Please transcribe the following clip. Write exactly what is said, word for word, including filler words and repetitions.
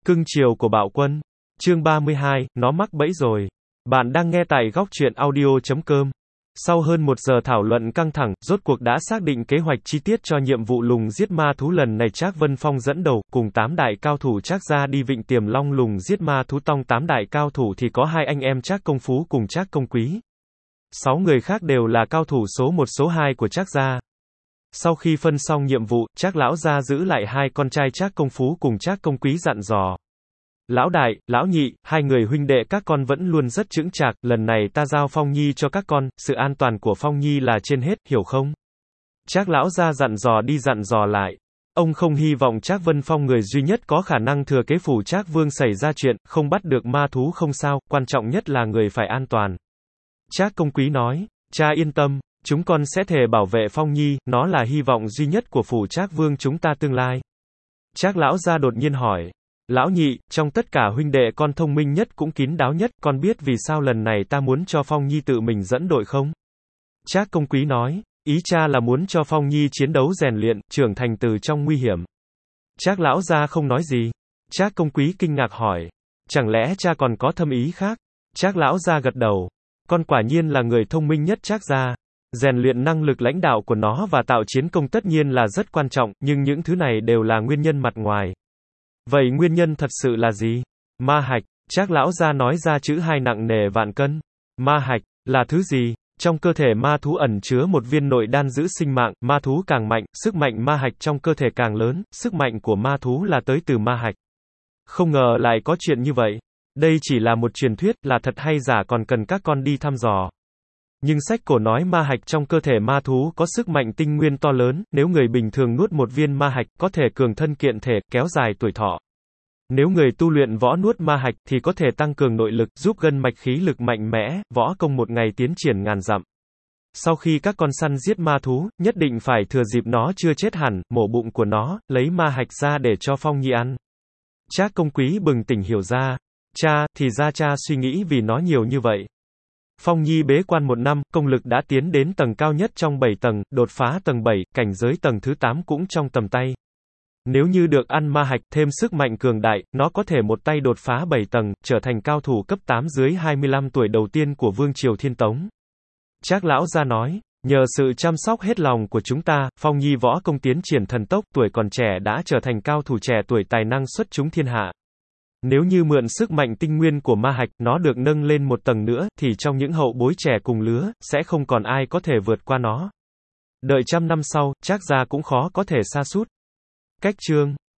Cưng chiều của Bạo Quân. Chương ba mươi hai, nó mắc bẫy rồi. Bạn đang nghe tại góc truyện audio chấm com. Sau hơn một giờ thảo luận căng thẳng, rốt cuộc đã xác định kế hoạch chi tiết cho nhiệm vụ lùng giết ma thú lần này. Trác Vân Phong dẫn đầu, cùng tám đại cao thủ Trác gia đi Vịnh Tiềm Long lùng giết ma thú. Trong tám đại cao thủ thì có hai anh em Trác Công Phú cùng Trác Công Quý. Sáu người khác đều là cao thủ số một số hai của Trác gia. Sau khi phân xong nhiệm vụ, Trác lão gia giữ lại hai con trai Trác Công Phú cùng Trác Công Quý dặn dò. Lão đại, lão nhị, hai người huynh đệ các con vẫn luôn rất chững chạc, lần này ta giao Phong Nhi cho các con, sự an toàn của Phong Nhi là trên hết, hiểu không? Trác lão gia dặn dò đi dặn dò lại. Ông không hy vọng Trác Vân Phong người duy nhất có khả năng thừa kế phủ Trác Vương xảy ra chuyện, không bắt được ma thú không sao, quan trọng nhất là người phải an toàn. Trác Công Quý nói, cha yên tâm, chúng con sẽ thề bảo vệ Phong Nhi, nó là hy vọng duy nhất của phủ Trác Vương chúng ta tương lai. Trác lão gia đột nhiên hỏi, lão nhị, trong tất cả huynh đệ con thông minh nhất cũng kín đáo nhất, con biết vì sao lần này ta muốn cho Phong Nhi tự mình dẫn đội không? Trác Công Quý nói, ý cha là muốn cho Phong Nhi chiến đấu rèn luyện, trưởng thành từ trong nguy hiểm. Trác lão gia không nói gì. Trác Công Quý kinh ngạc hỏi, chẳng lẽ cha còn có thâm ý khác? Trác lão gia gật đầu, con quả nhiên là người thông minh nhất Trác gia. Rèn luyện năng lực lãnh đạo của nó và tạo chiến công tất nhiên là rất quan trọng, nhưng những thứ này đều là nguyên nhân mặt ngoài. Vậy nguyên nhân thật sự là gì? Ma hạch. Trác lão gia nói ra chữ hai nặng nề vạn cân. Ma hạch là thứ gì? Trong cơ thể ma thú ẩn chứa một viên nội đan giữ sinh mạng, ma thú càng mạnh, sức mạnh ma hạch trong cơ thể càng lớn, sức mạnh của ma thú là tới từ ma hạch. Không ngờ lại có chuyện như vậy. Đây chỉ là một truyền thuyết, là thật hay giả còn cần các con đi thăm dò. Nhưng sách cổ nói ma hạch trong cơ thể ma thú có sức mạnh tinh nguyên to lớn, nếu người bình thường nuốt một viên ma hạch, có thể cường thân kiện thể, kéo dài tuổi thọ. Nếu người tu luyện võ nuốt ma hạch, thì có thể tăng cường nội lực, giúp gân mạch khí lực mạnh mẽ, võ công một ngày tiến triển ngàn dặm. Sau khi các con săn giết ma thú, nhất định phải thừa dịp nó chưa chết hẳn, mổ bụng của nó, lấy ma hạch ra để cho Phong Nhi ăn. Trác Công Quý bừng tỉnh hiểu ra. Cha, thì ra cha suy nghĩ vì nó nhiều như vậy. Phong Nhi bế quan một năm, công lực đã tiến đến tầng cao nhất trong bảy tầng, đột phá tầng bảy, cảnh giới tầng thứ tám cũng trong tầm tay. Nếu như được ăn ma hạch, thêm sức mạnh cường đại, nó có thể một tay đột phá bảy tầng, trở thành cao thủ cấp tám dưới hai mươi lăm tuổi đầu tiên của Vương triều Thiên Tống. Trác lão gia nói, nhờ sự chăm sóc hết lòng của chúng ta, Phong Nhi võ công tiến triển thần tốc, tuổi còn trẻ đã trở thành cao thủ trẻ tuổi tài năng xuất chúng thiên hạ. Nếu như mượn sức mạnh tinh nguyên của ma hạch, nó được nâng lên một tầng nữa, thì trong những hậu bối trẻ cùng lứa, sẽ không còn ai có thể vượt qua nó. Đợi trăm năm sau, Trác gia cũng khó có thể sa sút. Cách chương